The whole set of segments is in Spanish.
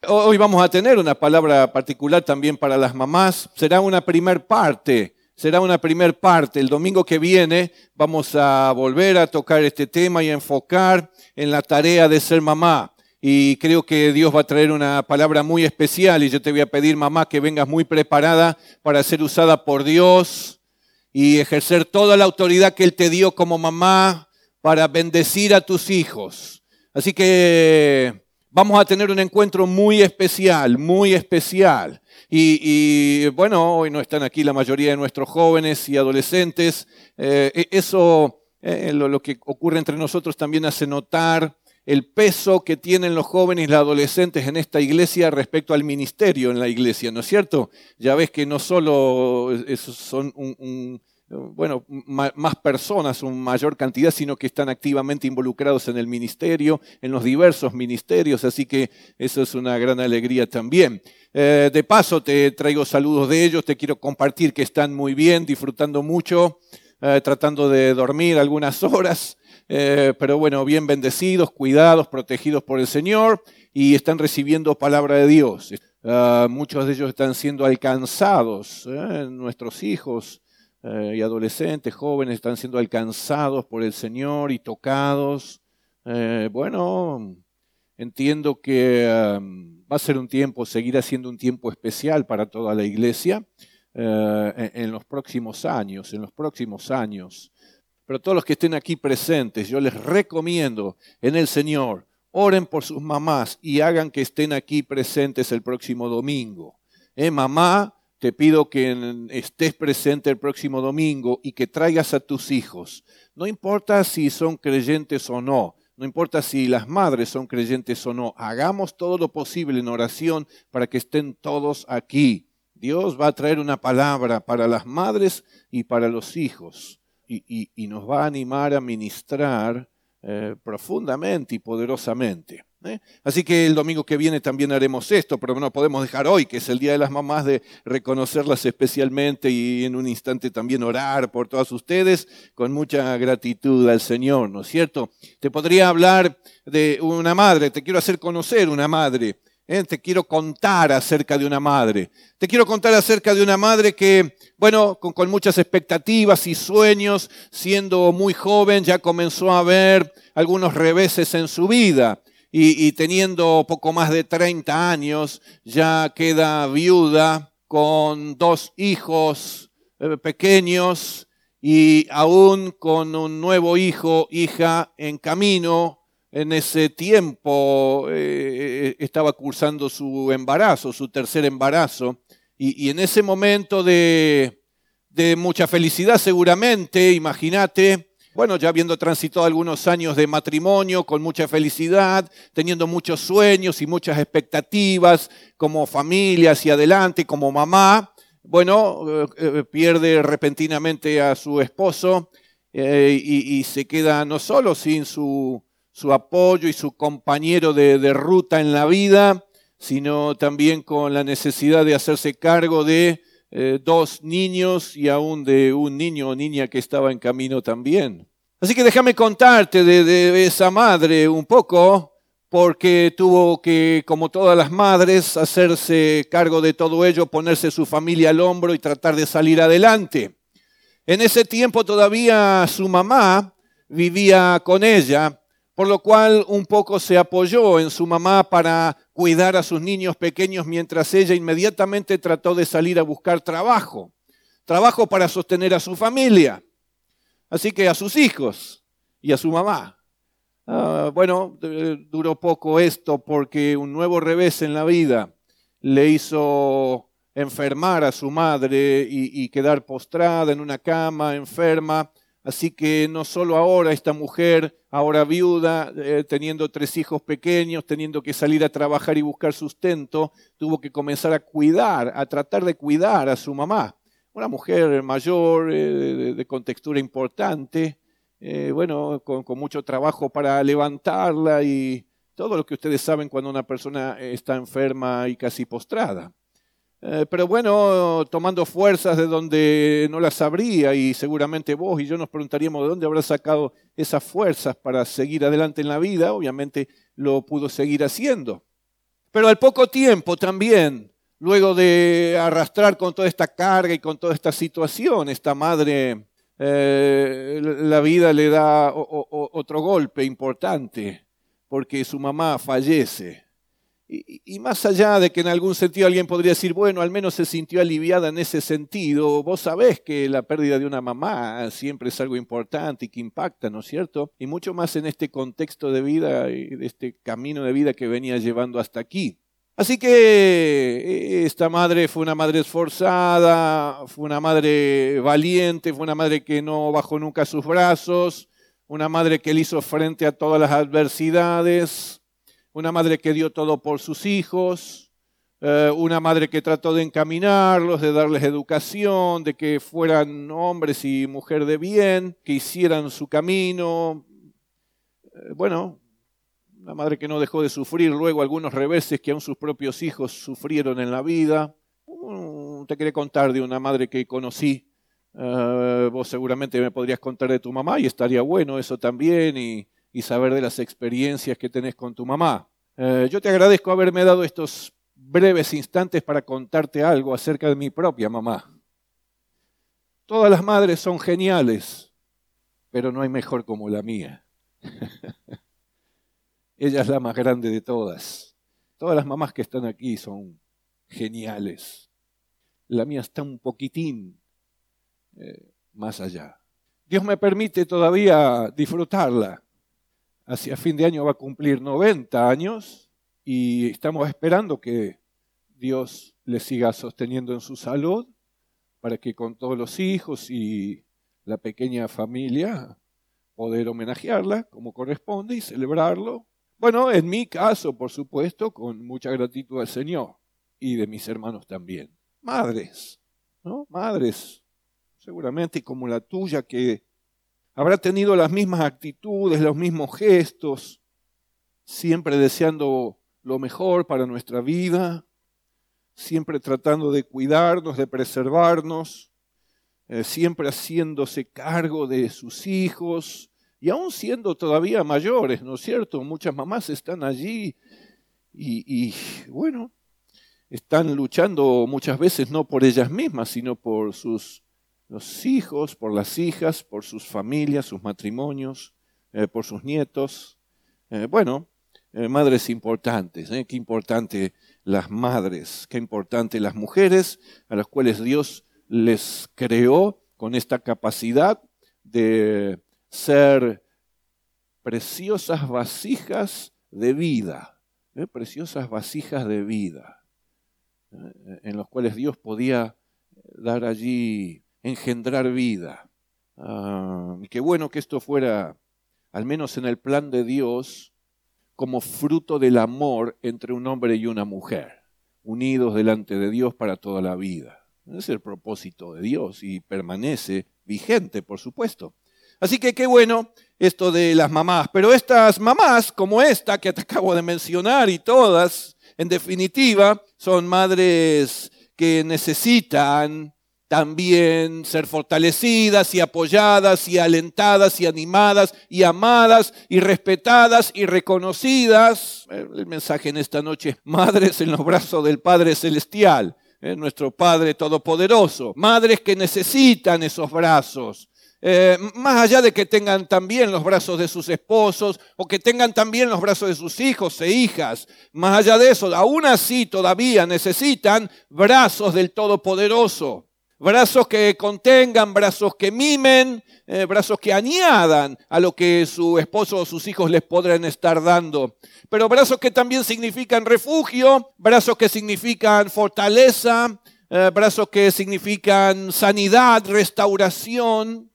Hoy vamos a tener una palabra particular también para las mamás. Será una primer parte. El domingo que viene vamos a volver a tocar este tema y a enfocar en la tarea de ser mamá. Y creo que Dios va a traer una palabra muy especial y yo te voy a pedir, mamá, que vengas muy preparada para ser usada por Dios y ejercer toda la autoridad que Él te dio como mamá para bendecir a tus hijos. Así que vamos a tener un encuentro muy especial, muy especial. Y bueno, hoy no están aquí la mayoría de nuestros jóvenes y adolescentes. Lo que ocurre entre nosotros también hace notar el peso que tienen los jóvenes y los adolescentes en esta iglesia respecto al ministerio en la iglesia, ¿no es cierto? Ya ves que no solo son más personas, una mayor cantidad, sino que están activamente involucrados en el ministerio, en los diversos ministerios, así que eso es una gran alegría también. De paso te traigo saludos de ellos, te quiero compartir que están muy bien, disfrutando mucho, tratando de dormir algunas horas, pero bueno, bien bendecidos, cuidados, protegidos por el Señor y están recibiendo palabra de Dios. Muchos de ellos están siendo alcanzados, nuestros hijos, y adolescentes, jóvenes están siendo alcanzados por el Señor y tocados. Entiendo que va a ser un tiempo, seguirá siendo un tiempo especial para toda la iglesia en los próximos años. Pero todos los que estén aquí presentes, yo les recomiendo en el Señor, oren por sus mamás y hagan que estén aquí presentes el próximo domingo. Mamá, te pido que estés presente el próximo domingo y que traigas a tus hijos. No importa si son creyentes o no, no importa si las madres son creyentes o no. Hagamos todo lo posible en oración para que estén todos aquí. Dios va a traer una palabra para las madres y para los hijos y nos va a animar a ministrar profundamente y poderosamente. Así que el domingo que viene también haremos esto, pero no podemos dejar hoy, que es el Día de las Mamás, de reconocerlas especialmente y en un instante también orar por todas ustedes con mucha gratitud al Señor, ¿no es cierto? Te podría hablar de una madre, te quiero hacer conocer una madre, te quiero contar acerca de una madre. Te quiero contar acerca de una madre que, bueno, con muchas expectativas y sueños, siendo muy joven, ya comenzó a ver algunos reveses en su vida. Y teniendo poco más de 30 años, ya queda viuda con 2 hijos pequeños y aún con un nuevo hija en camino. En ese tiempo estaba cursando su embarazo, su tercer embarazo. Y en ese momento de mucha felicidad seguramente, imagínate, bueno, ya habiendo transitado algunos años de matrimonio con mucha felicidad, teniendo muchos sueños y muchas expectativas como familia hacia adelante, como mamá, bueno, pierde repentinamente a su esposo y se queda no solo sin su apoyo y su compañero de ruta en la vida, sino también con la necesidad de hacerse cargo de 2 niños y aún de un niño o niña que estaba en camino también. Así que déjame contarte de esa madre un poco, porque tuvo que, como todas las madres, hacerse cargo de todo ello, ponerse su familia al hombro y tratar de salir adelante. En ese tiempo todavía su mamá vivía con ella, por lo cual un poco se apoyó en su mamá para cuidar a sus niños pequeños mientras ella inmediatamente trató de salir a buscar trabajo para sostener a su familia, así que a sus hijos y a su mamá. Duró poco esto porque un nuevo revés en la vida le hizo enfermar a su madre y quedar postrada en una cama, enferma. Así que no solo ahora esta mujer, ahora viuda, teniendo 3 hijos pequeños, teniendo que salir a trabajar y buscar sustento, tuvo que comenzar a tratar de cuidar a su mamá. Una mujer mayor, de contextura importante, con mucho trabajo para levantarla y todo lo que ustedes saben cuando una persona está enferma y casi postrada. Pero bueno, tomando fuerzas de donde no las habría, y seguramente vos y yo nos preguntaríamos de dónde habrá sacado esas fuerzas para seguir adelante en la vida. Obviamente lo pudo seguir haciendo. Pero al poco tiempo también, luego de arrastrar con toda esta carga y con toda esta situación, esta madre, la vida le da otro golpe importante, porque su mamá fallece. Y más allá de que en algún sentido alguien podría decir, bueno, al menos se sintió aliviada en ese sentido, vos sabés que la pérdida de una mamá siempre es algo importante y que impacta, ¿no es cierto? Y mucho más en este contexto de vida y de este camino de vida que venía llevando hasta aquí. Así que esta madre fue una madre esforzada, fue una madre valiente, fue una madre que no bajó nunca sus brazos, una madre que le hizo frente a todas las adversidades, una madre que dio todo por sus hijos, una madre que trató de encaminarlos, de darles educación, de que fueran hombres y mujeres de bien, que hicieran su camino. Bueno, una madre que no dejó de sufrir luego algunos reveses que aún sus propios hijos sufrieron en la vida. Te quería contar de una madre que conocí. Vos seguramente me podrías contar de tu mamá y estaría bueno eso también y saber de las experiencias que tenés con tu mamá. Yo te agradezco haberme dado estos breves instantes para contarte algo acerca de mi propia mamá. Todas las madres son geniales, pero no hay mejor como la mía. Ella es la más grande de todas. Todas las mamás que están aquí son geniales. La mía está un poquitín más allá. Dios me permite todavía disfrutarla. Hacia fin de año va a cumplir 90 años y estamos esperando que Dios le siga sosteniendo en su salud para que con todos los hijos y la pequeña familia poder homenajearla como corresponde y celebrarlo. Bueno, en mi caso, por supuesto, con mucha gratitud al Señor y de mis hermanos también. Madres, ¿no? Madres, seguramente como la tuya, que habrá tenido las mismas actitudes, los mismos gestos, siempre deseando lo mejor para nuestra vida, siempre tratando de cuidarnos, de preservarnos, siempre haciéndose cargo de sus hijos y aún siendo todavía mayores, ¿no es cierto? Muchas mamás están allí y bueno, están luchando muchas veces no por ellas mismas, sino por los hijos, por las hijas, por sus familias, sus matrimonios, por sus nietos. Madres importantes, qué importante las madres, qué importante las mujeres a las cuales Dios les creó con esta capacidad de ser preciosas vasijas de vida, preciosas vasijas de vida, en las cuales Dios podía dar allí, engendrar vida. Qué bueno que esto fuera, al menos en el plan de Dios, como fruto del amor entre un hombre y una mujer, unidos delante de Dios para toda la vida. Ese es el propósito de Dios y permanece vigente, por supuesto. Así que qué bueno esto de las mamás. Pero estas mamás, como esta que te acabo de mencionar y todas, en definitiva, son madres que necesitan también ser fortalecidas y apoyadas y alentadas y animadas y amadas y respetadas y reconocidas. El mensaje en esta noche, madres en los brazos del Padre Celestial, nuestro Padre Todopoderoso. Madres que necesitan esos brazos. Más allá de que tengan también los brazos de sus esposos o que tengan también los brazos de sus hijos e hijas, más allá de eso, aún así todavía necesitan brazos del Todopoderoso. Brazos que contengan, brazos que mimen, brazos que añadan a lo que su esposo o sus hijos les podrán estar dando. Pero brazos que también significan refugio, brazos que significan fortaleza, brazos que significan sanidad, restauración.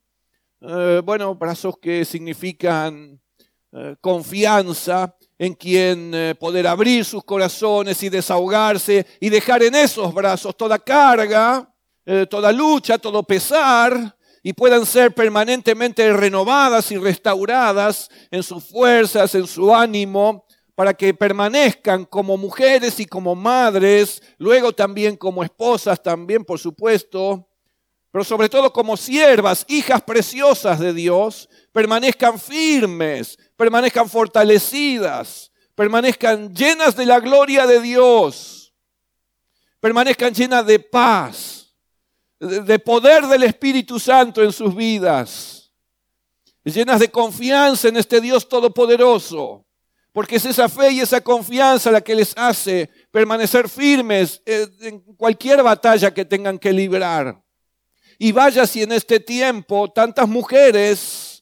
Brazos que significan confianza en quien poder abrir sus corazones y desahogarse y dejar en esos brazos toda carga, toda lucha, todo pesar, y puedan ser permanentemente renovadas y restauradas en sus fuerzas, en su ánimo, para que permanezcan como mujeres y como madres, luego también como esposas, también por supuesto, pero sobre todo como siervas, hijas preciosas de Dios, permanezcan firmes, permanezcan fortalecidas, permanezcan llenas de la gloria de Dios, permanezcan llenas de paz, de poder del Espíritu Santo en sus vidas, llenas de confianza en este Dios todopoderoso, porque es esa fe y esa confianza la que les hace permanecer firmes en cualquier batalla que tengan que librar. Y vaya si en este tiempo tantas mujeres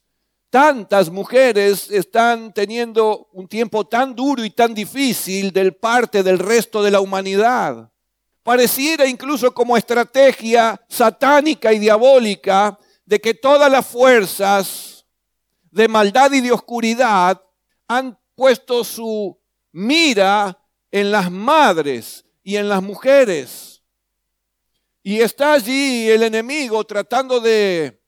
están teniendo un tiempo tan duro y tan difícil del parte del resto de la humanidad. Pareciera incluso como estrategia satánica y diabólica de que todas las fuerzas de maldad y de oscuridad han puesto su mira en las madres y en las mujeres. Y está allí el enemigo tratando de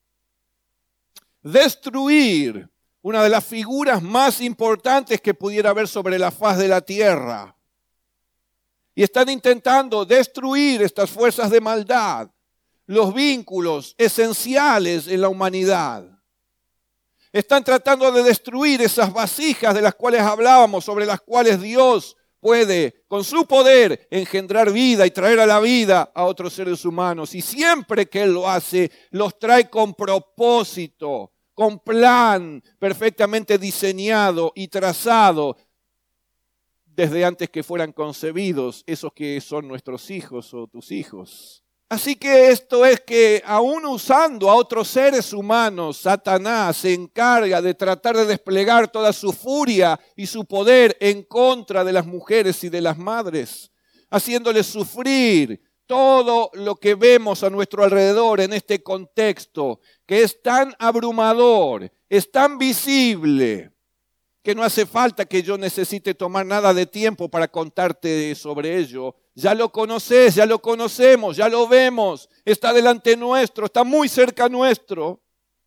destruir una de las figuras más importantes que pudiera haber sobre la faz de la tierra. Y están intentando destruir estas fuerzas de maldad, los vínculos esenciales en la humanidad. Están tratando de destruir esas vasijas de las cuales hablábamos, sobre las cuales Dios puede, con su poder, engendrar vida y traer a la vida a otros seres humanos. Y siempre que Él lo hace, los trae con propósito, con plan perfectamente diseñado y trazado desde antes que fueran concebidos, esos que son nuestros hijos o tus hijos. Así que esto es que aún usando a otros seres humanos, Satanás se encarga de tratar de desplegar toda su furia y su poder en contra de las mujeres y de las madres, haciéndoles sufrir todo lo que vemos a nuestro alrededor en este contexto, que es tan abrumador, es tan visible, que no hace falta que yo necesite tomar nada de tiempo para contarte sobre ello. Ya lo conoces, ya lo conocemos, ya lo vemos, está delante nuestro, está muy cerca nuestro.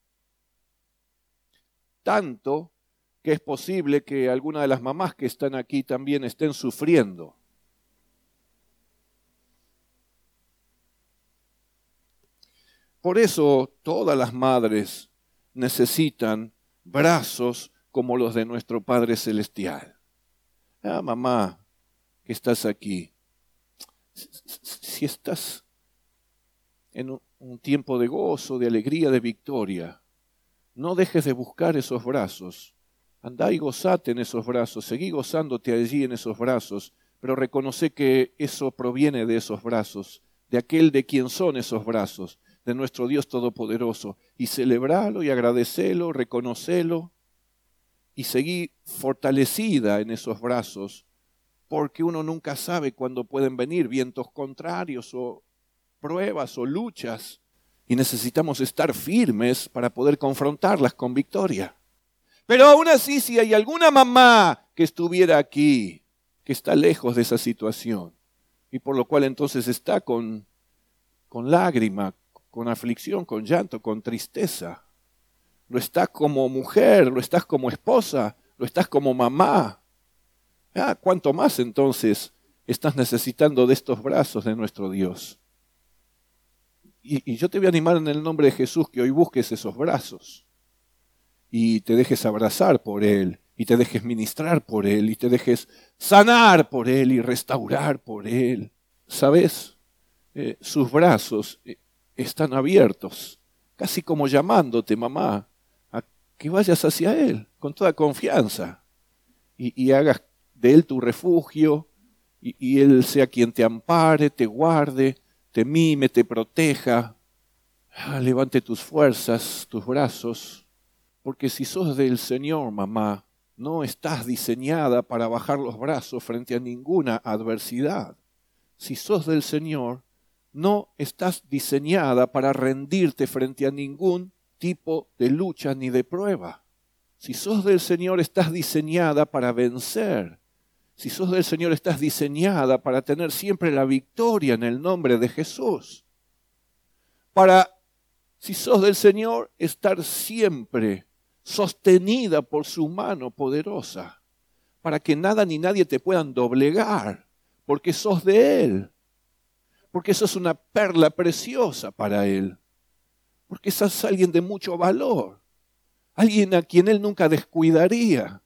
Tanto que es posible que alguna de las mamás que están aquí también estén sufriendo. Por eso todas las madres necesitan brazos como los de nuestro Padre Celestial. Ah, mamá, que estás aquí. Si estás en un tiempo de gozo, de alegría, de victoria, no dejes de buscar esos brazos. Andá y gozate en esos brazos, seguí gozándote allí en esos brazos, pero reconoce que eso proviene de esos brazos, de aquel de quien son esos brazos, de nuestro Dios Todopoderoso, y celebralo y agradecelo, reconocelo, y seguí fortalecida en esos brazos, porque uno nunca sabe cuándo pueden venir vientos contrarios o pruebas o luchas, y necesitamos estar firmes para poder confrontarlas con victoria. Pero aún así, si hay alguna mamá que estuviera aquí, que está lejos de esa situación, y por lo cual entonces está con lágrima, con aflicción, con llanto, con tristeza, lo estás como mujer, lo estás como esposa, lo estás como mamá. ¿Cuánto más entonces estás necesitando de estos brazos de nuestro Dios? Y yo te voy a animar en el nombre de Jesús que hoy busques esos brazos y te dejes abrazar por Él, y te dejes ministrar por Él, y te dejes sanar por Él y restaurar por Él. ¿Sabes? Sus brazos están abiertos, casi como llamándote, mamá, a que vayas hacia Él con toda confianza y hagas de Él tu refugio, y Él sea quien te ampare, te guarde, te mime, te proteja. Levante tus fuerzas, tus brazos, porque si sos del Señor, mamá, no estás diseñada para bajar los brazos frente a ninguna adversidad. Si sos del Señor, no estás diseñada para rendirte frente a ningún tipo de lucha ni de prueba. Si sos del Señor, estás diseñada para vencer. Si sos del Señor, estás diseñada para tener siempre la victoria en el nombre de Jesús. Si sos del Señor, estar siempre sostenida por su mano poderosa, para que nada ni nadie te puedan doblegar, porque sos de Él, porque sos una perla preciosa para Él, porque sos alguien de mucho valor, alguien a quien Él nunca descuidaría,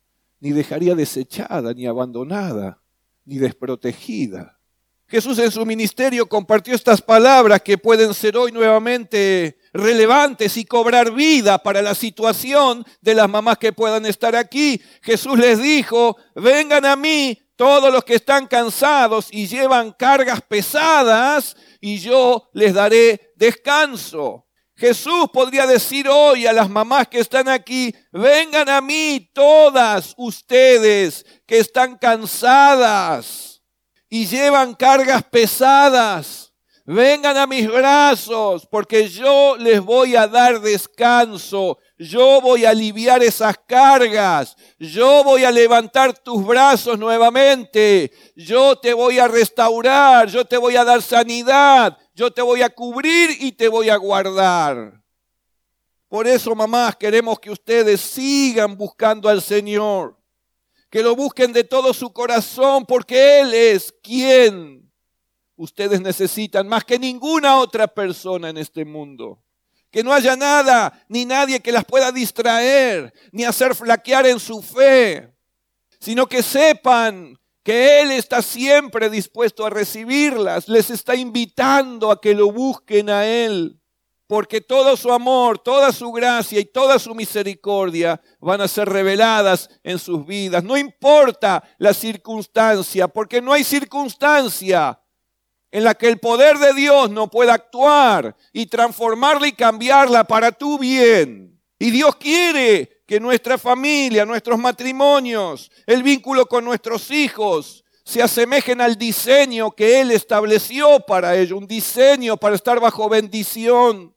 ni dejaría desechada, ni abandonada, ni desprotegida. Jesús en su ministerio compartió estas palabras que pueden ser hoy nuevamente relevantes y cobrar vida para la situación de las mamás que puedan estar aquí. Jesús les dijo: vengan a mí todos los que están cansados y llevan cargas pesadas, y yo les daré descanso. Jesús podría decir hoy a las mamás que están aquí: vengan a mí todas ustedes que están cansadas y llevan cargas pesadas. Vengan a mis brazos, porque yo les voy a dar descanso. Yo voy a aliviar esas cargas. Yo voy a levantar tus brazos nuevamente. Yo te voy a restaurar. Yo te voy a dar sanidad. Yo te voy a cubrir y te voy a guardar. Por eso, mamás, queremos que ustedes sigan buscando al Señor. Que lo busquen de todo su corazón, porque Él es quien ustedes necesitan más que ninguna otra persona en este mundo. Que no haya nada ni nadie que las pueda distraer ni hacer flaquear en su fe, sino que sepan que Él está siempre dispuesto a recibirlas. Les está invitando a que lo busquen a Él, porque todo su amor, toda su gracia y toda su misericordia van a ser reveladas en sus vidas. No importa la circunstancia, porque no hay circunstancia en la que el poder de Dios no pueda actuar y transformarla y cambiarla para tu bien. Y Dios quiere que nuestra familia, nuestros matrimonios, el vínculo con nuestros hijos se asemejen al diseño que Él estableció para ello, un diseño para estar bajo bendición.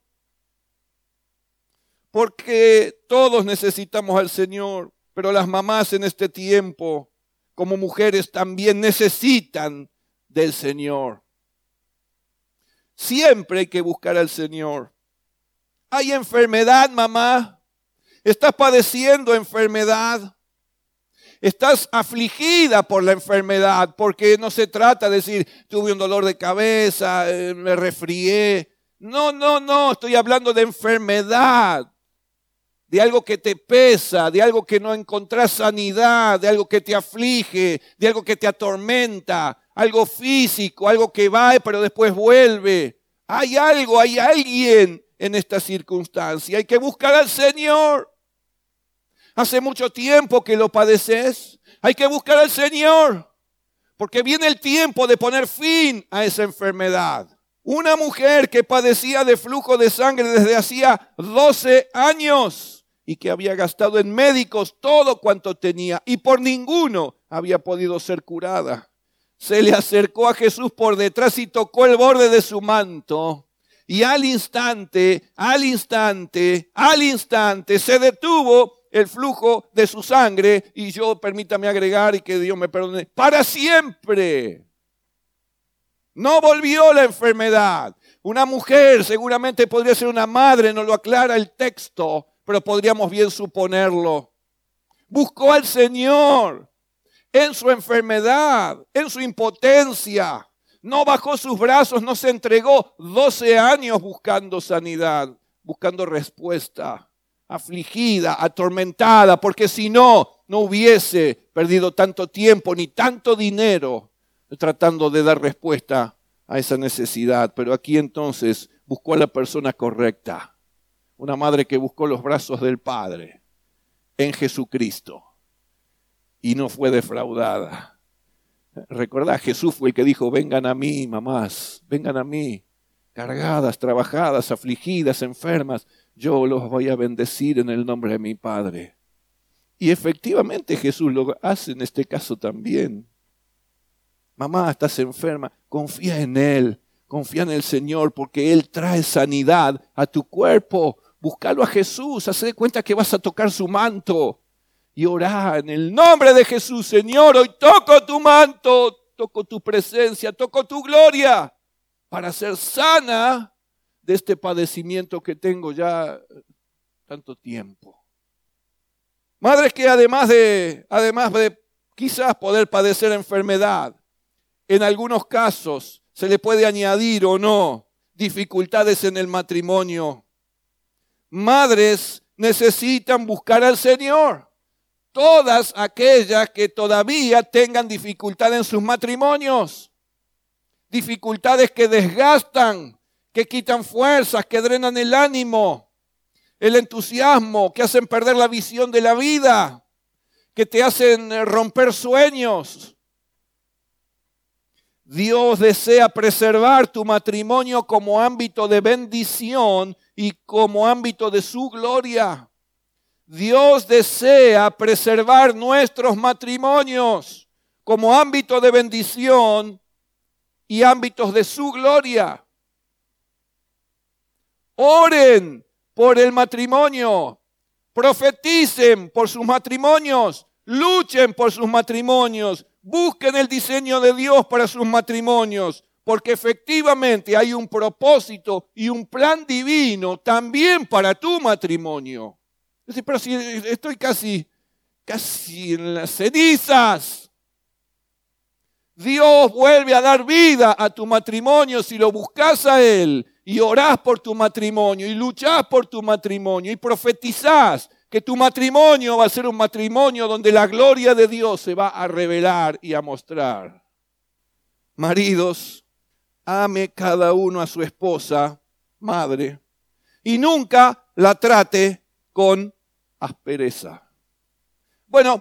Porque todos necesitamos al Señor, pero las mamás en este tiempo, como mujeres, también necesitan del Señor. Siempre hay que buscar al Señor. ¿Hay enfermedad, mamá? ¿Estás padeciendo enfermedad? ¿Estás afligida por la enfermedad? Porque no se trata de decir: tuve un dolor de cabeza, me resfrié. No, estoy hablando de enfermedad. De algo que te pesa, de algo que no encontrás sanidad, de algo que te aflige, de algo que te atormenta, algo físico, algo que va pero después vuelve. Hay alguien en esta circunstancia. Hay que buscar al Señor. Hace mucho tiempo que lo padeces. Hay que buscar al Señor, porque viene el tiempo de poner fin a esa enfermedad. Una mujer que padecía de flujo de sangre desde hacía 12 años y que había gastado en médicos todo cuanto tenía y por ninguno había podido ser curada. Se le acercó a Jesús por detrás y tocó el borde de su manto. Y al instante, se detuvo el flujo de su sangre. Y yo, permítame agregar, y que Dios me perdone, para siempre. No volvió la enfermedad. Una mujer, seguramente podría ser una madre, no lo aclara el texto, pero podríamos bien suponerlo. Buscó al Señor en su enfermedad, en su impotencia. No bajó sus brazos, no se entregó. 12 años buscando sanidad, buscando respuesta, afligida, atormentada, porque si no hubiese perdido tanto tiempo ni tanto dinero tratando de dar respuesta a esa necesidad. Pero aquí entonces buscó a la persona correcta. Una madre que buscó los brazos del Padre en Jesucristo y no fue defraudada. Recordá, Jesús fue el que dijo: vengan a mí, mamás, vengan a mí, cargadas, trabajadas, afligidas, enfermas. Yo los voy a bendecir en el nombre de mi Padre. Y efectivamente Jesús lo hace en este caso también. Mamá, estás enferma, confía en Él, confía en el Señor, porque Él trae sanidad a tu cuerpo. Búscalo a Jesús, haz de cuenta que vas a tocar su manto y orá en el nombre de Jesús: Señor, hoy toco tu manto, toco tu presencia, toco tu gloria para ser sana de este padecimiento que tengo ya tanto tiempo. Madres que además de quizás poder padecer enfermedad, en algunos casos se le puede añadir o no dificultades en el matrimonio. Madres necesitan buscar al Señor. todas aquellas que todavía tengan dificultad en sus matrimonios. Dificultades que desgastan, que quitan fuerzas, que drenan el ánimo, el entusiasmo, que hacen perder la visión de la vida, que te hacen romper sueños. Dios desea preservar tu matrimonio como ámbito de bendición y como ámbito de su gloria. Dios desea preservar nuestros matrimonios como ámbito de bendición y ámbitos de su gloria. Oren por el matrimonio, profeticen por sus matrimonios, luchen por sus matrimonios, busquen el diseño de Dios para sus matrimonios, porque efectivamente hay un propósito y un plan divino también para tu matrimonio. Pero si estoy casi en las cenizas. Dios vuelve a dar vida a tu matrimonio si lo buscas a Él y orás por tu matrimonio y luchás por tu matrimonio y profetizás que tu matrimonio va a ser un matrimonio donde la gloria de Dios se va a revelar y a mostrar. Maridos, ame cada uno a su esposa, madre, y nunca la trate con aspereza. Bueno,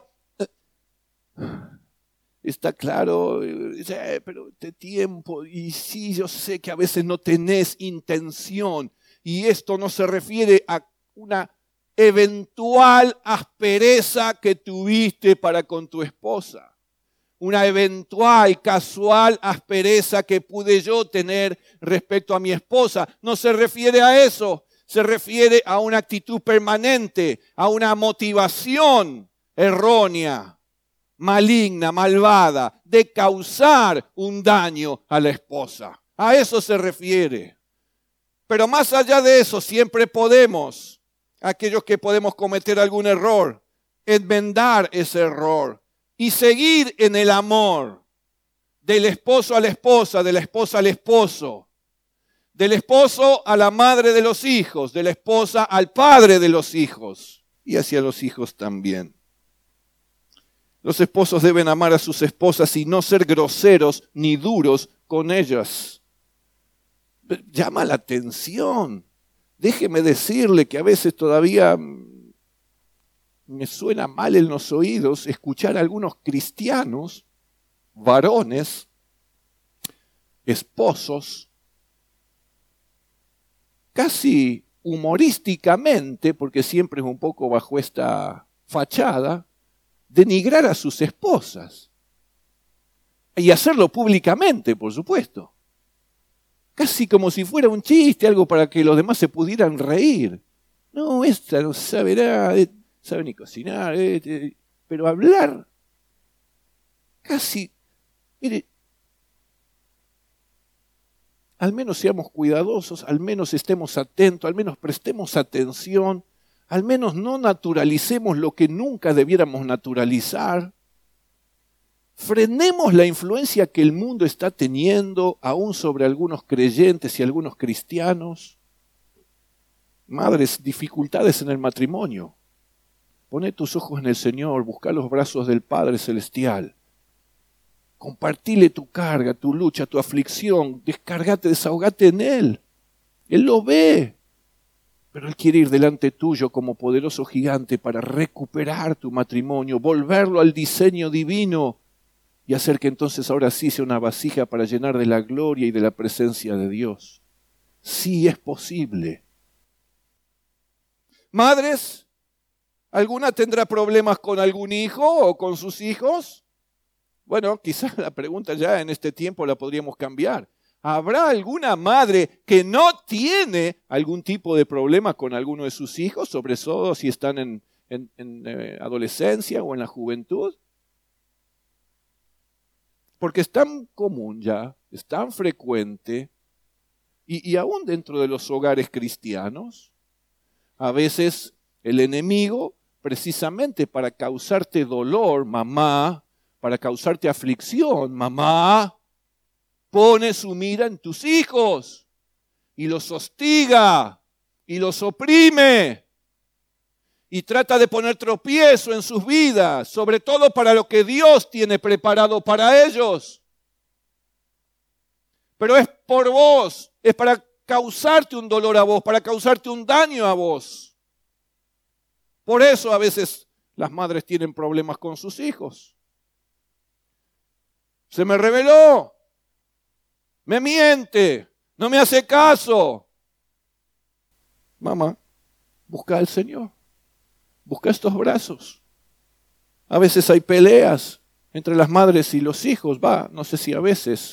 está claro, pero este tiempo, y sí, yo sé que a veces no tenés intención, y esto no se refiere a una eventual aspereza que tuviste para con tu esposa, una eventual, casual aspereza que pude yo tener respecto a mi esposa. No se refiere a eso. Se refiere a una actitud permanente, a una motivación errónea, maligna, malvada, de causar un daño a la esposa. A eso se refiere. Pero más allá de eso, siempre podemos, aquellos que podemos cometer algún error, enmendar ese error y seguir en el amor del esposo a la esposa, de la esposa al esposo, del esposo a la madre de los hijos, de la esposa al padre de los hijos y hacia los hijos también. Los esposos deben amar a sus esposas y no ser groseros ni duros con ellas. Llama la atención. Déjeme decirle que a veces todavía me suena mal en los oídos escuchar a algunos cristianos, varones, esposos, casi humorísticamente, porque siempre es un poco bajo esta fachada, denigrar a sus esposas. Y hacerlo públicamente, por supuesto. Casi como si fuera un chiste, algo para que los demás se pudieran reír. No, esta no sabe nada, sabe ni cocinar, pero hablar casi, mire, al menos seamos cuidadosos, al menos estemos atentos, al menos prestemos atención, al menos no naturalicemos lo que nunca debiéramos naturalizar. Frenemos la influencia que el mundo está teniendo aún sobre algunos creyentes y algunos cristianos. Madres, dificultades en el matrimonio. Poné tus ojos en el Señor, busca los brazos del Padre Celestial. Compartile tu carga, tu lucha, tu aflicción, descargate, desahogate en Él. Él lo ve, pero Él quiere ir delante tuyo como poderoso gigante para recuperar tu matrimonio, volverlo al diseño divino y hacer que entonces ahora sí sea una vasija para llenar de la gloria y de la presencia de Dios. Sí es posible. Madres, ¿alguna tendrá problemas con algún hijo o con sus hijos? Bueno, quizás la pregunta ya en este tiempo la podríamos cambiar. ¿Habrá alguna madre que no tiene algún tipo de problema con alguno de sus hijos, sobre todo si están en adolescencia o en la juventud? Porque es tan común ya, es tan frecuente, y aún dentro de los hogares cristianos, a veces el enemigo, precisamente para causarte dolor, mamá, para causarte aflicción, mamá, pone su mira en tus hijos y los hostiga y los oprime. y trata de poner tropiezo en sus vidas, sobre todo para lo que Dios tiene preparado para ellos. Pero es por vos, es para causarte un dolor a vos, para causarte un daño a vos. Por eso a veces las madres tienen problemas con sus hijos. Se me reveló, me miente, no me hace caso. Mamá, busca al Señor, busca estos brazos. A veces hay peleas entre las madres y los hijos, no sé si a veces.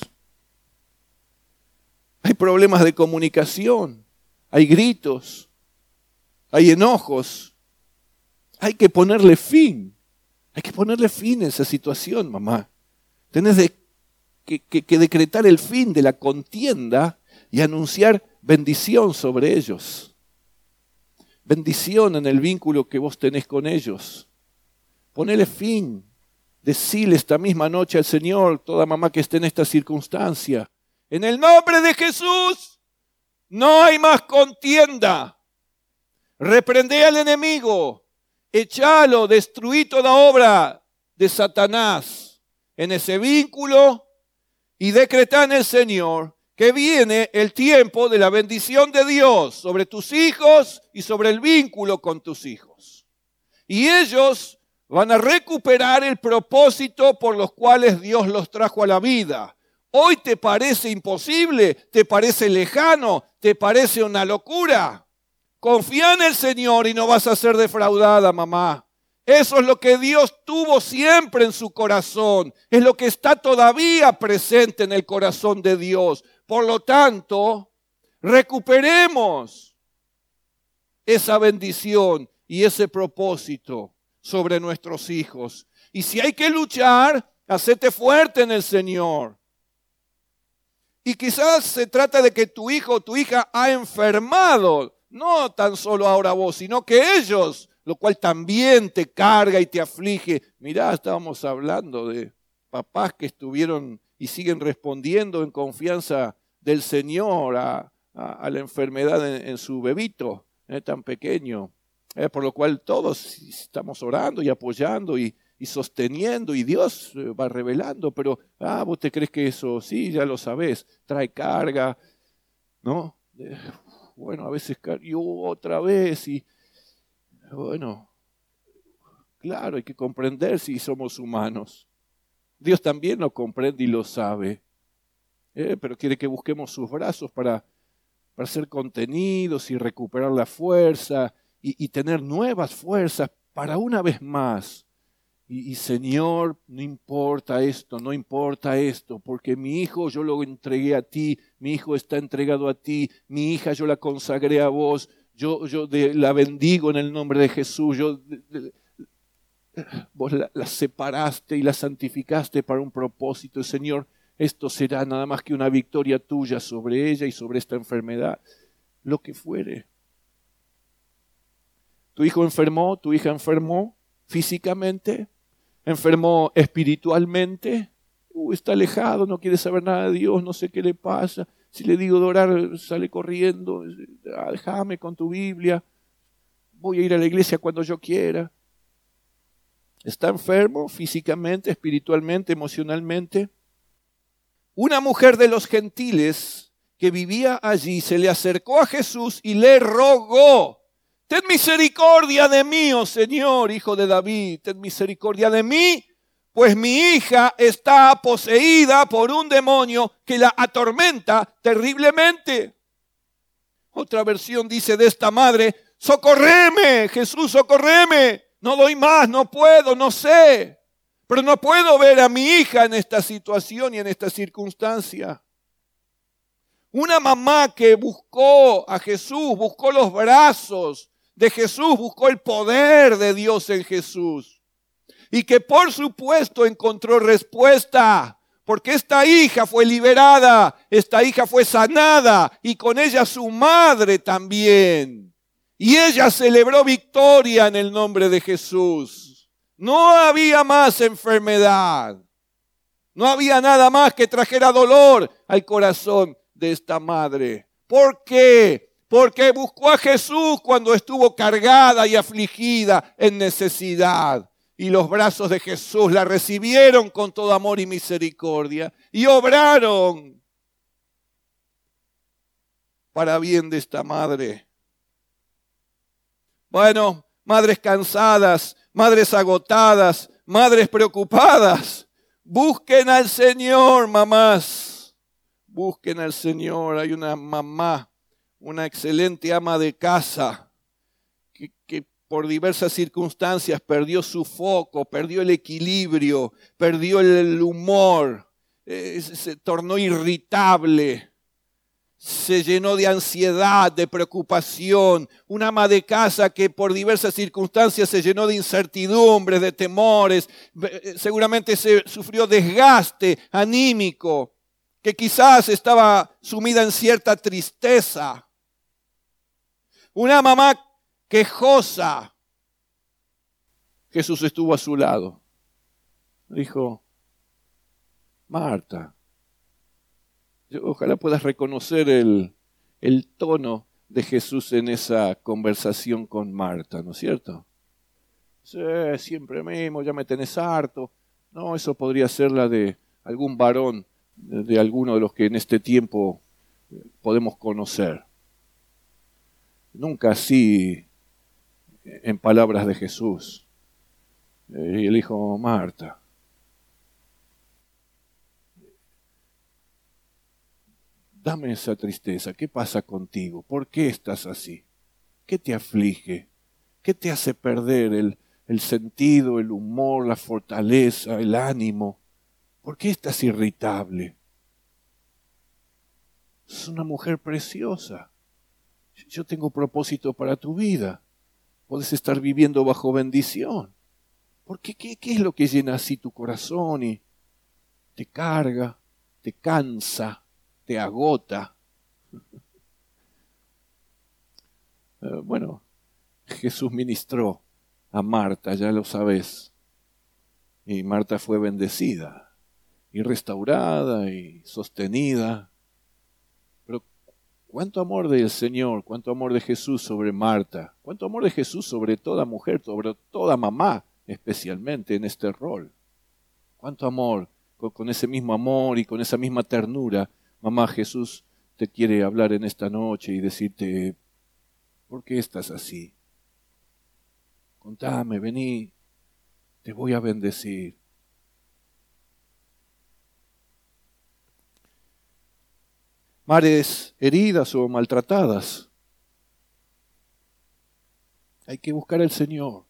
Hay problemas de comunicación, hay gritos, hay enojos. Hay que ponerle fin a esa situación, mamá. Tenés que decretar el fin de la contienda y anunciar bendición sobre ellos. Bendición en el vínculo que vos tenés con ellos. Ponele fin. Decile esta misma noche al Señor, toda mamá que esté en esta circunstancia: en el nombre de Jesús, no hay más contienda. Reprendé al enemigo, echalo, destruí toda obra de Satanás en ese vínculo y decretá en el Señor que viene el tiempo de la bendición de Dios sobre tus hijos y sobre el vínculo con tus hijos. Y ellos van a recuperar el propósito por los cuales Dios los trajo a la vida. Hoy te parece imposible, te parece lejano, te parece una locura. Confía en el Señor y no vas a ser defraudada, mamá. Eso es lo que Dios tuvo siempre en su corazón. Es lo que está todavía presente en el corazón de Dios. Por lo tanto, recuperemos esa bendición y ese propósito sobre nuestros hijos. Y si hay que luchar, hacete fuerte en el Señor. Y quizás se trata de que tu hijo o tu hija ha enfermado, no tan solo ahora vos, sino que ellos, lo cual también te carga y te aflige. Mirá, estábamos hablando de papás que estuvieron y siguen respondiendo en confianza del Señor a la enfermedad en su bebito, tan pequeño. Por lo cual todos estamos orando y apoyando y sosteniendo, y Dios va revelando, pero vos te crees que eso, sí, ya lo sabés, trae carga, ¿no? Bueno, a veces y otra vez, y bueno, claro, hay que comprender si somos humanos. Dios también lo comprende y lo sabe, pero quiere que busquemos sus brazos para ser contenidos y recuperar la fuerza y tener nuevas fuerzas para una vez más. Y Señor, no importa esto, porque mi hijo yo lo entregué a ti, mi hijo está entregado a ti, mi hija yo la consagré a vos, yo la bendigo en el nombre de Jesús, vos la separaste y la santificaste para un propósito. Señor, esto será nada más que una victoria tuya sobre ella y sobre esta enfermedad, lo que fuere. Tu hijo enfermó, tu hija enfermó físicamente, enfermó espiritualmente, está alejado, no quiere saber nada de Dios, no sé qué le pasa. Si le digo de orar, sale corriendo, déjame con tu Biblia, voy a ir a la iglesia cuando yo quiera. Está enfermo físicamente, espiritualmente, emocionalmente. Una mujer de los gentiles que vivía allí se le acercó a Jesús y le rogó: ten misericordia de mí, oh Señor, hijo de David, ten misericordia de mí, pues mi hija está poseída por un demonio que la atormenta terriblemente. Otra versión dice de esta madre: socórreme, Jesús, socórreme, no doy más, no puedo, no sé, pero no puedo ver a mi hija en esta situación y en esta circunstancia. Una mamá que buscó a Jesús, buscó los brazos de Jesús, buscó el poder de Dios en Jesús. Y que por supuesto encontró respuesta, porque esta hija fue liberada, esta hija fue sanada y con ella su madre también. Y ella celebró victoria en el nombre de Jesús. No había más enfermedad, no había nada más que trajera dolor al corazón de esta madre. ¿Por qué? porque buscó a Jesús cuando estuvo cargada y afligida en necesidad. Y los brazos de Jesús la recibieron con todo amor y misericordia y obraron para bien de esta madre. Bueno, madres cansadas, madres agotadas, madres preocupadas, busquen al Señor, mamás. Busquen al Señor. Hay una mamá, una excelente ama de casa que por diversas circunstancias perdió su foco, perdió el equilibrio, perdió el humor, se tornó irritable, se llenó de ansiedad, de preocupación. Una ama de casa que por diversas circunstancias se llenó de incertidumbres, de temores, seguramente sufrió desgaste anímico, que quizás estaba sumida en cierta tristeza. Una mamá quejosa. Jesús estuvo a su lado. Dijo, Marta, ojalá puedas reconocer el tono de Jesús en esa conversación con Marta, ¿no es cierto? Sí, siempre mismo, ya me tenés harto. No, eso podría ser la de algún varón, de alguno de los que en este tiempo podemos conocer. Nunca así en palabras de Jesús. Y él dijo, Marta, dame esa tristeza. ¿Qué pasa contigo? ¿Por qué estás así? ¿Qué te aflige? ¿Qué te hace perder el sentido, el humor, la fortaleza, el ánimo? ¿Por qué estás irritable? Es una mujer preciosa. Yo tengo propósito para tu vida. Puedes estar viviendo bajo bendición. ¿Por qué? ¿Qué es lo que llena así tu corazón y te carga, te cansa, te agota? Bueno, Jesús ministró a Marta, ya lo sabes. Y Marta fue bendecida y restaurada y sostenida. Pero cuánto amor del Señor, cuánto amor de Jesús sobre Marta, cuánto amor de Jesús sobre toda mujer, sobre toda mamá, especialmente en este rol. Cuánto amor, con ese mismo amor y con esa misma ternura, mamá, Jesús te quiere hablar en esta noche y decirte, ¿por qué estás así? Contame, vení, te voy a bendecir. Madres heridas o maltratadas, hay que buscar al Señor.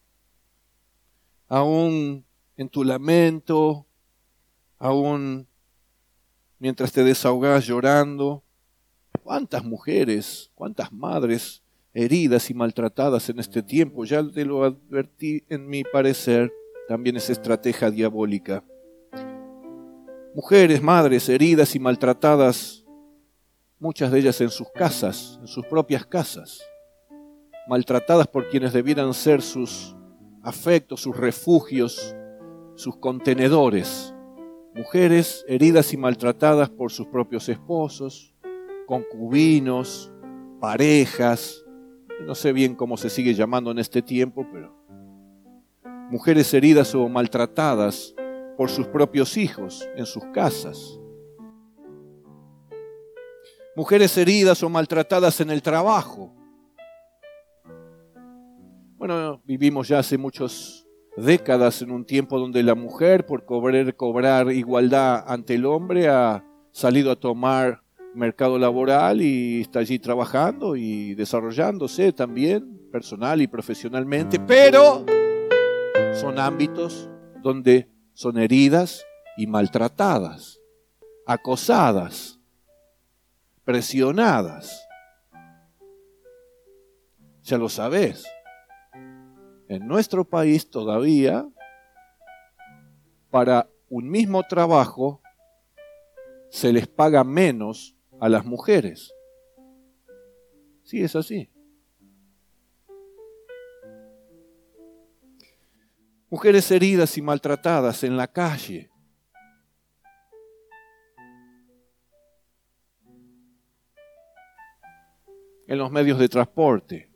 Aún en tu lamento, aún mientras te desahogás llorando, ¿cuántas mujeres, cuántas madres heridas y maltratadas en este tiempo? Ya te lo advertí, en mi parecer, también es estrategia diabólica. Mujeres, madres heridas y maltratadas, muchas de ellas en sus casas, en sus propias casas, maltratadas por quienes debieran ser sus afectos, sus refugios, sus contenedores. Mujeres heridas y maltratadas por sus propios esposos, concubinos, parejas, no sé bien cómo se sigue llamando en este tiempo, pero mujeres heridas o maltratadas por sus propios hijos en sus casas. Mujeres heridas o maltratadas en el trabajo. Bueno, vivimos ya hace muchas décadas en un tiempo donde la mujer, por cobrar igualdad ante el hombre, ha salido a tomar mercado laboral y está allí trabajando y desarrollándose también personal y profesionalmente, pero son ámbitos donde son heridas y maltratadas, acosadas, presionadas. Ya lo sabés. En nuestro país todavía, para un mismo trabajo, se les paga menos a las mujeres. Sí, es así. Mujeres heridas y maltratadas en la calle. en los medios de transporte.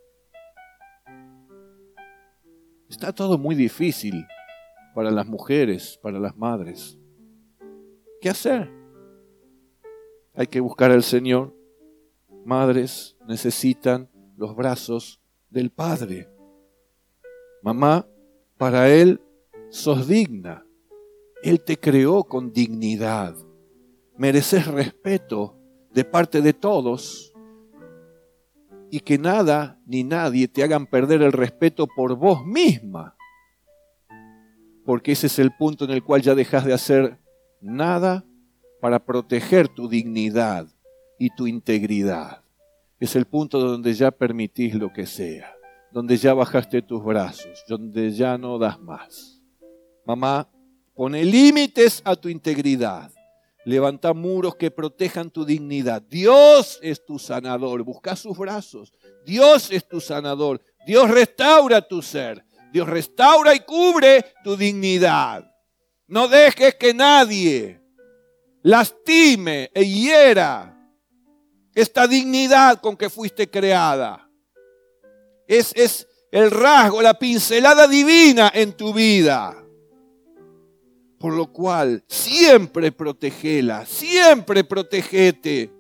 Está todo muy difícil para las mujeres, para las madres. ¿Qué hacer? Hay que buscar al Señor. Madres necesitan los brazos del Padre. Mamá, para Él sos digna. Él te creó con dignidad. Mereces respeto de parte de todos y que nada ni nadie te hagan perder el respeto por vos misma. Porque ese es el punto en el cual ya dejas de hacer nada para proteger tu dignidad y tu integridad. Es el punto donde ya permitís lo que sea, donde ya bajaste tus brazos, donde ya no das más. Mamá, pone límites a tu integridad. Levanta muros que protejan tu dignidad. Dios es tu sanador. Busca sus brazos. Dios es tu sanador. Dios restaura tu ser. Dios restaura y cubre tu dignidad. No dejes que nadie lastime e hiera esta dignidad con que fuiste creada. Es el rasgo, la pincelada divina en tu vida. Por lo cual, siempre protegela, siempre protegete.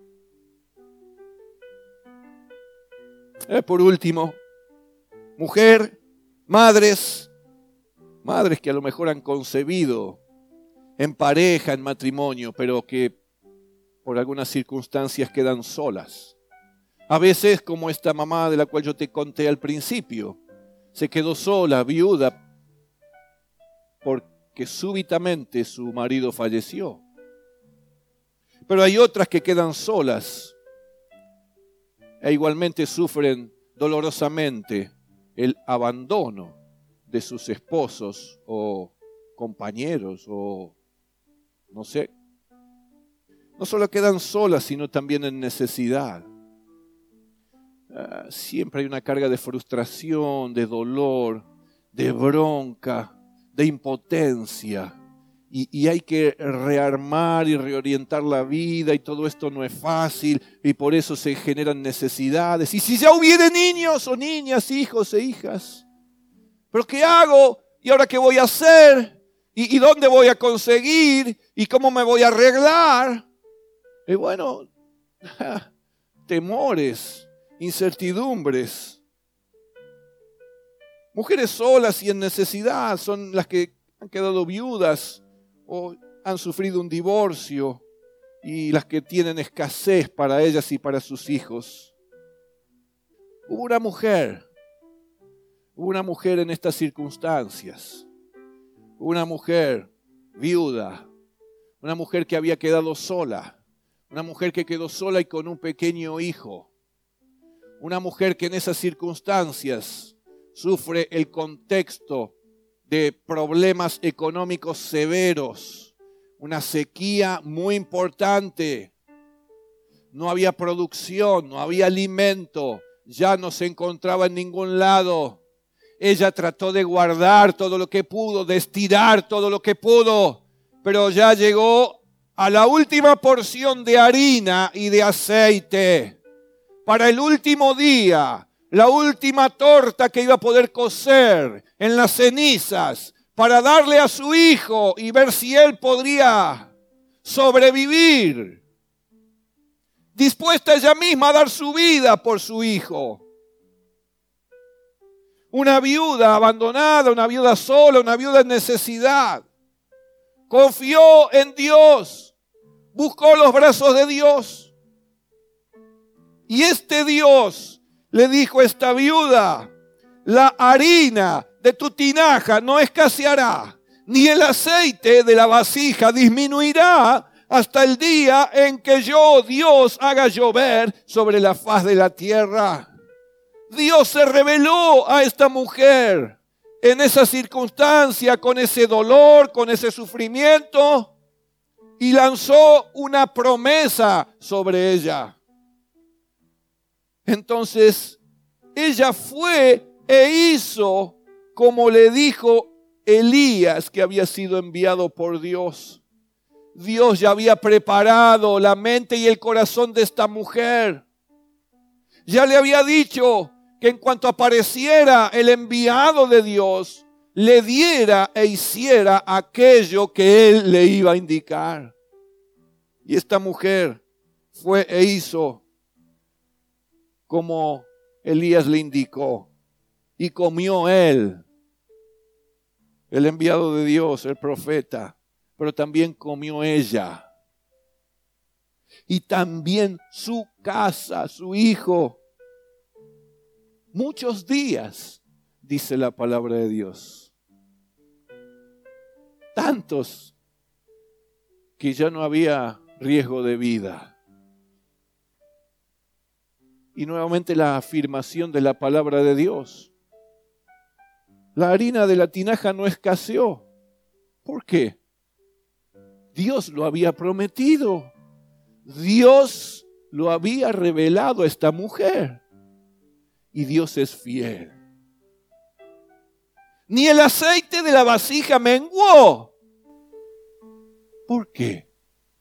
Por último, mujer, madres que a lo mejor han concebido en pareja, en matrimonio, pero que por algunas circunstancias quedan solas. A veces, como esta mamá de la cual yo te conté al principio, se quedó sola, viuda, porque súbitamente su marido falleció. Pero hay otras que quedan solas e igualmente sufren dolorosamente el abandono de sus esposos o compañeros o no sé. No solo quedan solas, sino también en necesidad. Siempre hay una carga de frustración, de dolor, de bronca, de impotencia. Y hay que rearmar y reorientar la vida y todo esto no es fácil y por eso se generan necesidades. Y si ya hubiera niños o niñas, hijos e hijas, ¿pero qué hago? ¿Y ahora qué voy a hacer? ¿Y dónde voy a conseguir? ¿Y cómo me voy a arreglar? Y bueno, temores, incertidumbres. Mujeres solas y en necesidad son las que han quedado viudas o han sufrido un divorcio y las que tienen escasez para ellas y para sus hijos. Hubo una mujer en estas circunstancias, una mujer viuda, una mujer que había quedado sola, una mujer que quedó sola y con un pequeño hijo, una mujer que en esas circunstancias sufre el contexto de problemas económicos severos, una sequía muy importante. No había producción, no había alimento, ya no se encontraba en ningún lado. Ella trató de guardar todo lo que pudo, de estirar todo lo que pudo, pero ya llegó a la última porción de harina y de aceite para el último día. La última torta que iba a poder cocer en las cenizas para darle a su hijo y ver si él podría sobrevivir. Dispuesta ella misma a dar su vida por su hijo. Una viuda abandonada, una viuda sola, una viuda en necesidad. Confió en Dios, buscó los brazos de Dios. Y este Dios le dijo a esta viuda: la harina de tu tinaja no escaseará, ni el aceite de la vasija disminuirá hasta el día en que yo, Dios, haga llover sobre la faz de la tierra. Dios se reveló a esta mujer en esa circunstancia, con ese dolor, con ese sufrimiento, y lanzó una promesa sobre ella. Entonces, ella fue e hizo como le dijo Elías, que había sido enviado por Dios. Dios ya había preparado la mente y el corazón de esta mujer. Ya le había dicho que en cuanto apareciera el enviado de Dios, le diera e hiciera aquello que él le iba a indicar. Y esta mujer fue e hizo como Elías le indicó. Y comió él, el enviado de Dios, el profeta, pero también comió ella. Y también su casa, su hijo. Muchos días, dice la palabra de Dios. Tantos que ya no había riesgo de vida. Y nuevamente la afirmación de la palabra de Dios. La harina de la tinaja no escaseó. ¿Por qué? Dios lo había prometido. Dios lo había revelado a esta mujer. Y Dios es fiel. Ni el aceite de la vasija menguó. ¿Por qué?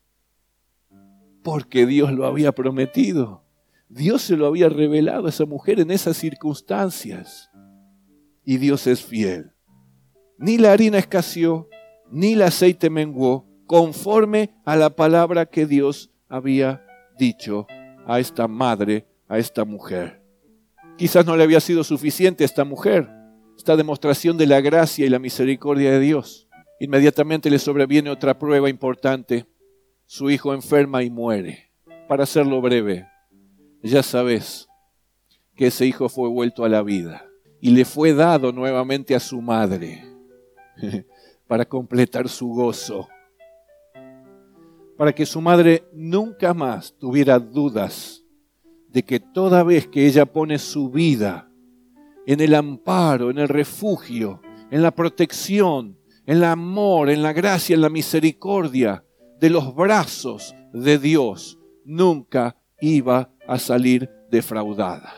Porque Dios lo había prometido. Dios se lo había revelado a esa mujer en esas circunstancias. Y Dios es fiel. Ni la harina escaseó, ni el aceite menguó, conforme a la palabra que Dios había dicho a esta madre, a esta mujer. Quizás no le había sido suficiente a esta mujer, esta demostración de la gracia y la misericordia de Dios. Inmediatamente le sobreviene otra prueba importante. Su hijo enferma y muere. Para hacerlo breve, ya sabes que ese hijo fue vuelto a la vida. Y le fue dado nuevamente a su madre para completar su gozo. Para que su madre nunca más tuviera dudas de que toda vez que ella pone su vida en el amparo, en el refugio, en la protección, en el amor, en la gracia, en la misericordia de los brazos de Dios, nunca iba a salir defraudada.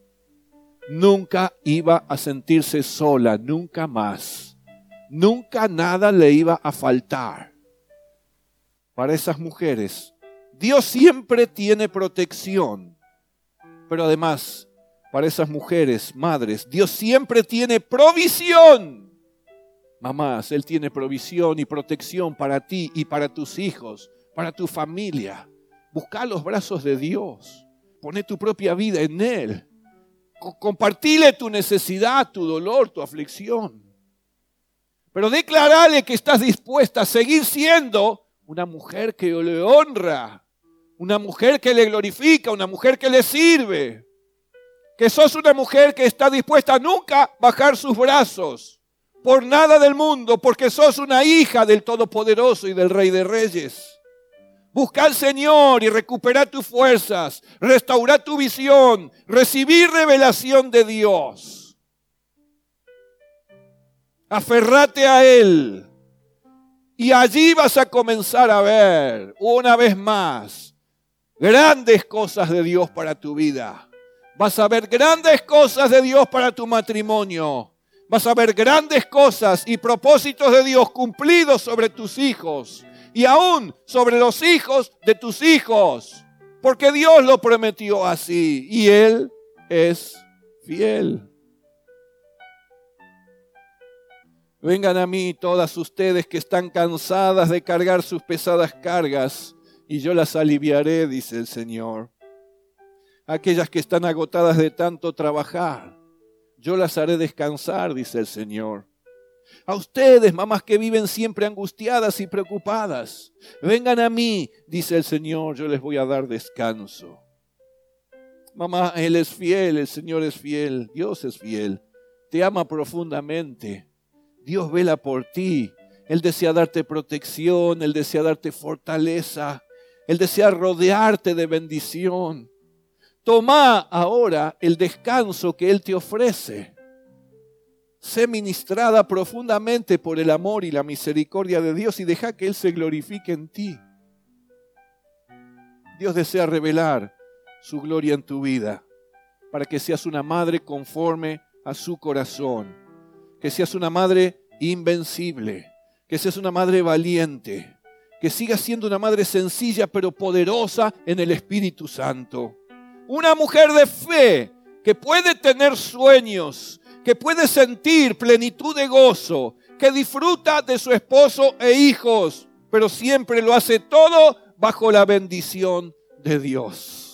Nunca iba a sentirse sola, nunca más. Nunca nada le iba a faltar. Para esas mujeres, Dios siempre tiene protección. Pero además, para esas mujeres, madres, Dios siempre tiene provisión. Mamás, Él tiene provisión y protección para ti y para tus hijos, para tu familia. Busca los brazos de Dios. Poné tu propia vida en Él. Compartile tu necesidad, tu dolor, tu aflicción. Pero declarale que estás dispuesta a seguir siendo una mujer que le honra, una mujer que le glorifica, una mujer que le sirve. Que sos una mujer que está dispuesta a nunca bajar sus brazos por nada del mundo, porque sos una hija del Todopoderoso y del Rey de Reyes. Busca al Señor y recupera tus fuerzas, restaura tu visión, recibir revelación de Dios. Aferrate a Él y allí vas a comenzar a ver una vez más grandes cosas de Dios para tu vida. Vas a ver grandes cosas de Dios para tu matrimonio. Vas a ver grandes cosas y propósitos de Dios cumplidos sobre tus hijos. Y aún sobre los hijos de tus hijos. Porque Dios lo prometió así. Y Él es fiel. Vengan a mí todas ustedes que están cansadas de cargar sus pesadas cargas. Y yo las aliviaré, dice el Señor. Aquellas que están agotadas de tanto trabajar. Yo las haré descansar, dice el Señor. A ustedes, mamás que viven siempre angustiadas y preocupadas, vengan a mí, dice el Señor, yo les voy a dar descanso. Mamá, Él es fiel, el Señor es fiel, Dios es fiel, te ama profundamente, Dios vela por ti, Él desea darte protección, Él desea darte fortaleza, Él desea rodearte de bendición. Toma ahora el descanso que Él te ofrece. Sé ministrada profundamente por el amor y la misericordia de Dios y deja que Él se glorifique en ti. Dios desea revelar su gloria en tu vida para que seas una madre conforme a su corazón, que seas una madre invencible, que seas una madre valiente, que sigas siendo una madre sencilla pero poderosa en el Espíritu Santo. Una mujer de fe que puede tener sueños, que puede sentir plenitud de gozo, que disfruta de su esposo e hijos, pero siempre lo hace todo bajo la bendición de Dios.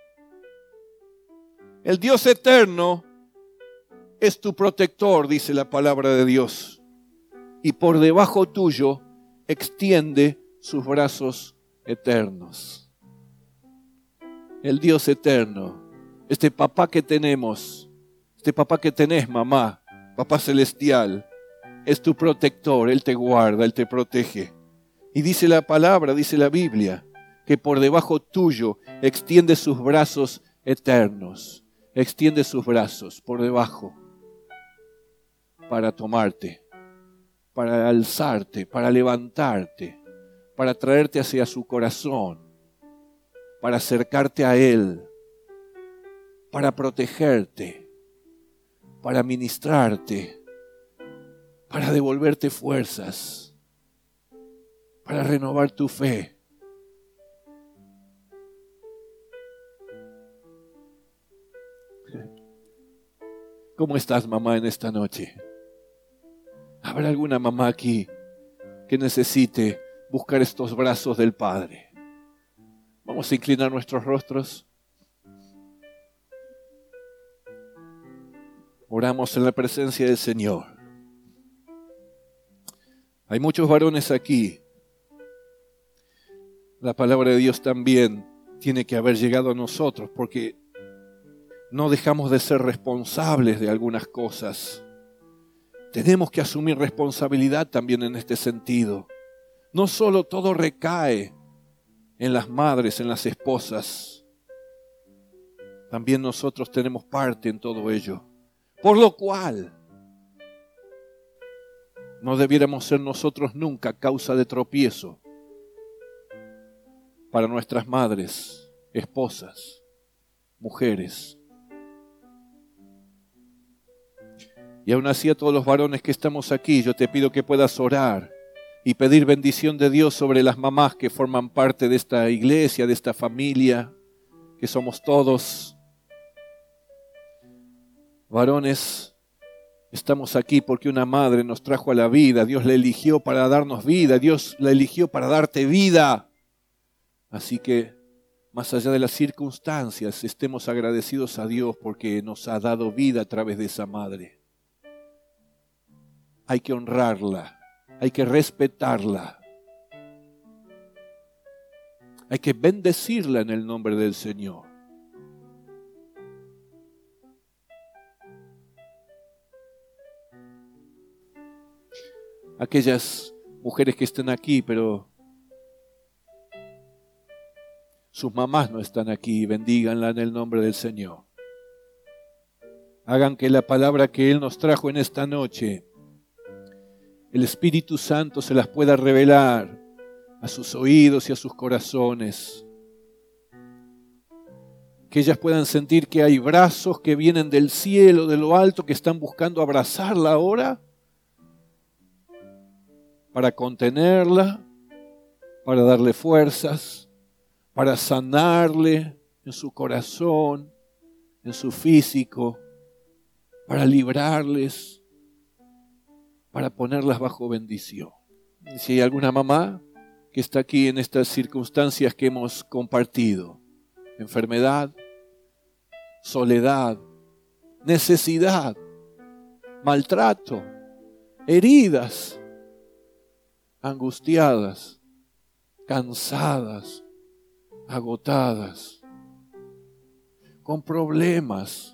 El Dios eterno es tu protector, dice la palabra de Dios, y por debajo tuyo extiende sus brazos eternos. El Dios eterno, este papá que tenemos, este papá que tenés, mamá, papá celestial, es tu protector. Él te guarda, Él te protege. Y dice la palabra, dice la Biblia, que por debajo tuyo extiende sus brazos eternos. Extiende sus brazos por debajo para tomarte, para alzarte, para levantarte, para traerte hacia su corazón, para acercarte a Él, para protegerte, para ministrarte, para devolverte fuerzas, para renovar tu fe. ¿Cómo estás, mamá, en esta noche? ¿Habrá alguna mamá aquí que necesite buscar estos brazos del Padre? Vamos a inclinar nuestros rostros. Oramos en la presencia del Señor. Hay muchos varones aquí. La palabra de Dios también tiene que haber llegado a nosotros porque no dejamos de ser responsables de algunas cosas. Tenemos que asumir responsabilidad también en este sentido. No solo todo recae en las madres, en las esposas. También nosotros tenemos parte en todo ello. Por lo cual, no debiéramos ser nosotros nunca causa de tropiezo para nuestras madres, esposas, mujeres. Y aún así a todos los varones que estamos aquí, yo te pido que puedas orar y pedir bendición de Dios sobre las mamás que forman parte de esta iglesia, de esta familia, que somos todos. Varones, estamos aquí porque una madre nos trajo a la vida. Dios la eligió para darnos vida. Dios la eligió para darte vida. Así que, más allá de las circunstancias, estemos agradecidos a Dios porque nos ha dado vida a través de esa madre. Hay que honrarla, hay que respetarla, hay que bendecirla en el nombre del Señor. Aquellas mujeres que estén aquí, pero sus mamás no están aquí, bendíganla en el nombre del Señor. Hagan que la palabra que Él nos trajo en esta noche, el Espíritu Santo se las pueda revelar a sus oídos y a sus corazones. Que ellas puedan sentir que hay brazos que vienen del cielo, de lo alto, que están buscando abrazarla ahora para contenerla, para darle fuerzas, para sanarle en su corazón, en su físico, para librarles, para ponerlas bajo bendición. Si hay alguna mamá que está aquí en estas circunstancias que hemos compartido, enfermedad, soledad, necesidad, maltrato, heridas, angustiadas, cansadas, agotadas, con problemas,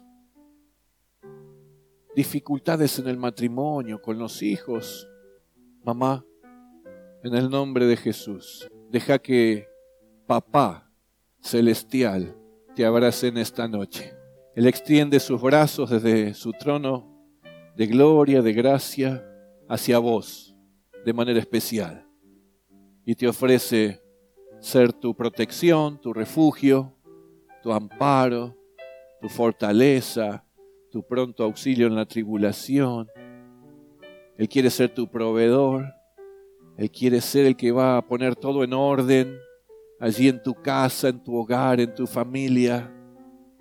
dificultades en el matrimonio, con los hijos. Mamá, en el nombre de Jesús, deja que Papá Celestial te abrace en esta noche. Él extiende sus brazos desde su trono de gloria, de gracia, hacia vos de manera especial. Y te ofrece ser tu protección, tu refugio, tu amparo, tu fortaleza, tu pronto auxilio en la tribulación. Él quiere ser tu proveedor. Él quiere ser el que va a poner todo en orden allí en tu casa, en tu hogar, en tu familia.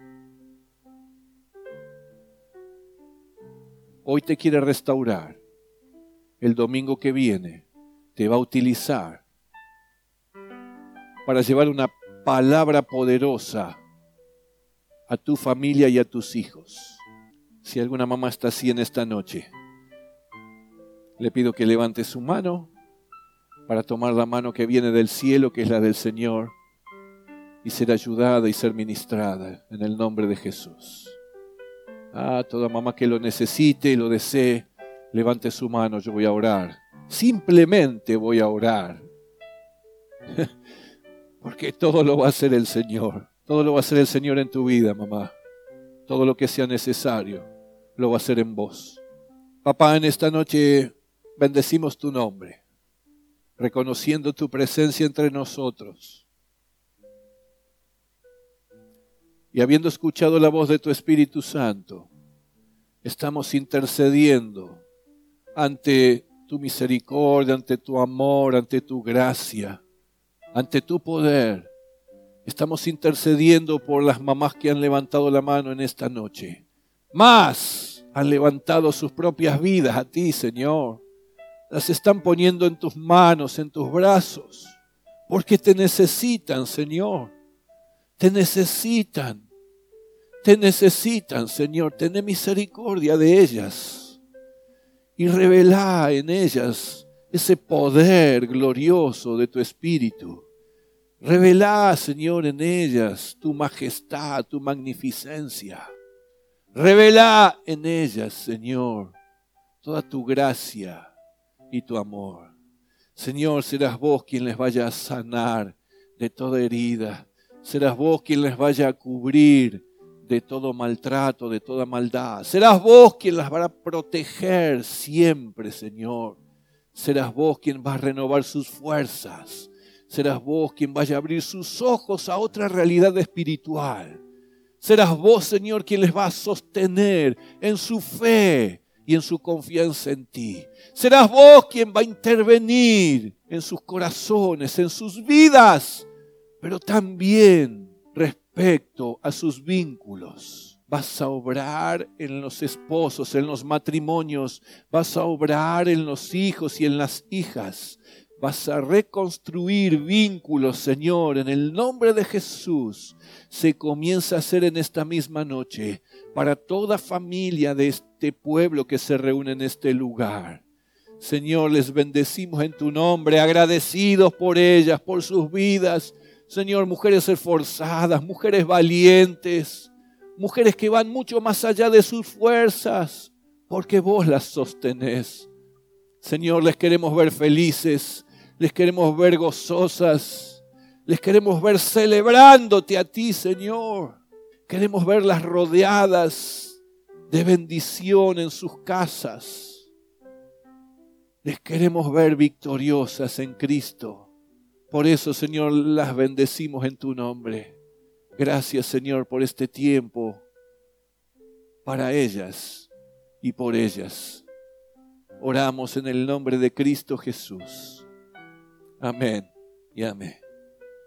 Hoy te quiere restaurar. El domingo que viene te va a utilizar para llevar una palabra poderosa a tu familia y a tus hijos. Si alguna mamá está así en esta noche, le pido que levante su mano para tomar la mano que viene del cielo, que es la del Señor, y ser ayudada y ser ministrada en el nombre de Jesús. Toda mamá que lo necesite y lo desee, levante su mano, yo voy a orar. Simplemente voy a orar. Porque todo lo va a hacer el Señor. Todo lo va a hacer el Señor en tu vida, mamá. Todo lo que sea necesario, lo va a hacer en vos. Papá, en esta noche bendecimos tu nombre, reconociendo tu presencia entre nosotros. Y habiendo escuchado la voz de tu Espíritu Santo, estamos intercediendo ante tu misericordia, ante tu amor, ante tu gracia, ante tu poder. Estamos intercediendo por las mamás que han levantado la mano en esta noche. Más han levantado sus propias vidas a ti, Señor. Las están poniendo en tus manos, en tus brazos, porque te necesitan, Señor. Te necesitan, Señor. Ten misericordia de ellas y revelá en ellas ese poder glorioso de tu Espíritu. Revelá, Señor, en ellas tu majestad, tu magnificencia. Revelá en ellas, Señor, toda tu gracia y tu amor. Señor, serás vos quien les vaya a sanar de toda herida. Serás vos quien les vaya a cubrir de todo maltrato, de toda maldad. Serás vos quien las va a proteger siempre, Señor. Serás vos quien va a renovar sus fuerzas. Serás vos quien vaya a abrir sus ojos a otra realidad espiritual. Serás vos, Señor, quien les va a sostener en su fe y en su confianza en ti. Serás vos quien va a intervenir en sus corazones, en sus vidas, pero también respecto a sus vínculos. Vas a obrar en los esposos, en los matrimonios. Vas a obrar en los hijos y en las hijas. Vas a reconstruir vínculos, Señor, en el nombre de Jesús. Se comienza a hacer en esta misma noche para toda familia de este pueblo que se reúne en este lugar. Señor, les bendecimos en tu nombre, agradecidos por ellas, por sus vidas. Señor, mujeres esforzadas, mujeres valientes, mujeres que van mucho más allá de sus fuerzas, porque vos las sostenés. Señor, les queremos ver felices, les queremos ver gozosas, les queremos ver celebrándote a ti, Señor. Queremos verlas rodeadas de bendición en sus casas. Les queremos ver victoriosas en Cristo. Por eso, Señor, las bendecimos en tu nombre. Gracias, Señor, por este tiempo para ellas y por ellas. Oramos en el nombre de Cristo Jesús. Amén y amén.